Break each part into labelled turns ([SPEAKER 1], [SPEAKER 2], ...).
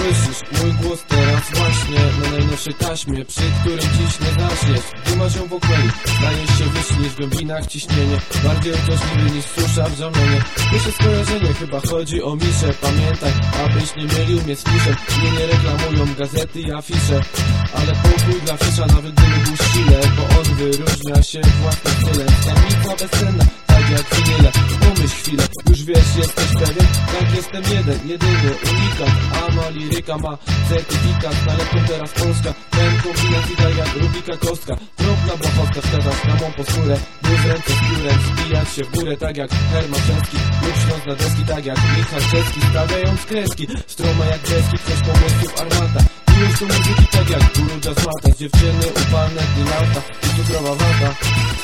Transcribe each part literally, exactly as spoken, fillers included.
[SPEAKER 1] Słyszysz mój głos teraz właśnie na najnowszej taśmie, przy którym dziś nie zaśniesz. Gdy masz ją w okręgu, stajesz się wyższy niż w głębinach ciśnienie, bardziej uciążliwy niż susza w żamienie. Pierwsze skojarzenie chyba chodzi o miszę. Pamiętaj, abyś nie mylił mnie z fiszem. Mnie nie reklamują gazety i afisze, ale pokój dla fisza, nawet gdyby był ścile, bo on wyróżnia się własnym stylem. Tajemnica bezcenna, tak jak winyle. Pomyśl chwilę, już wiesz, jesteś pewien? Tak, jestem jeden, jedyny, unikat. A ma liryka, ma certyfikat. Nalepką teraz Polska, ten kombinacji tak jak Rubika kostka. Drobna blachowska wskazać na mą posturę, by w ręce z piórem zbijać się w górę, tak jak Hermaszewski. Lub śląc na deski, tak jak Michał Czeski. Stawiając kreski, stroma jak deski, ktoś pomysłów armata. I już tu muzyki tak jak guru jazzmata. Z dziewczyny upalne dni lata i cukrowa wata.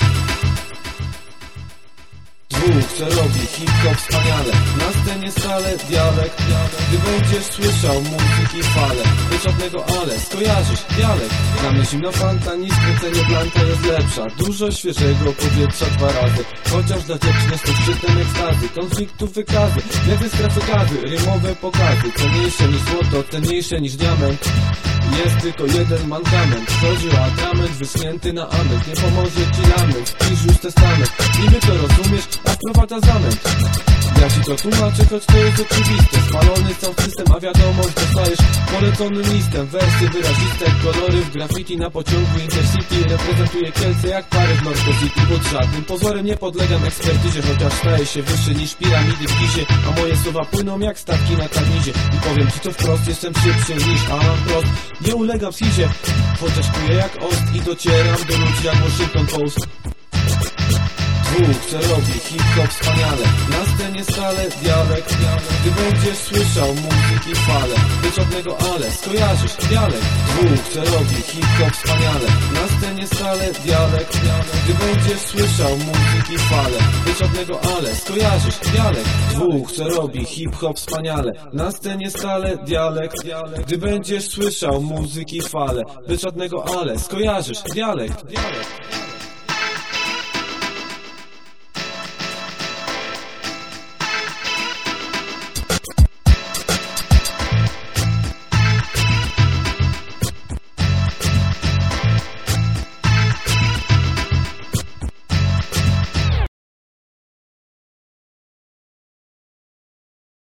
[SPEAKER 1] Dwóch, co robi hip-hop wspaniale, na scenie stale dialekt. Gdy będziesz słyszał muzyki fale, bez żadnego ale, skojarzysz dialekt. Dla mnie zimna fanta, niż kręcenie blanta jest lepsza. Dużo świeżego powietrza dwa razy, chociaż dla dziewczyn jest to szczytem ekstazy. Konfliktów wykazy, jak skrac okazy, rymowe pokazy. Cenniejsze niż złoto, cenniejsze niż diament. Jest tylko jeden mankament, chodzi o atrament wyschnięty na amen. Nie pomoże ci lament, wpisz już testament. Niby to rozumiesz, a wprowadza zamęt. Ja ci to tłumaczę, choć to jest oczywiste. Spalony cały system, a wiadomość dostajesz poleconym listem. Wersy wyraziste, kolory w graffiti na pociągu Intercity. Reprezentuję Kielce jak parę w Norco City. Pod żadnym pozorem nie podlegam ekspertyzie, chociaż staję się wyższy niż piramidy w Gizie. A moje słowa płyną jak statki na karnizie. I powiem ci to wprost, jestem szybszy niż Alan Prost. Nie ulegam wschizie, chociaż czuję jak ost i docieram do ludzi jak Washington Post. Dwóch, co robi hip-hop wspaniale, na scenie stale dialekt. Gdy będziesz słyszał muzyki fale, bez żadnego ale, skojarzysz dialekt. Dwóch, co robi hip-hop wspaniale, na scenie stale dialekt. Gdy będziesz słyszał muzyki fale, bez żadnego ale, skojarzysz dialekt. Dwóch, co robi hip-hop wspaniale, na scenie stale dialekt. Gdy będziesz słyszał muzyki fale, bez żadnego ale, skojarzysz dialekt.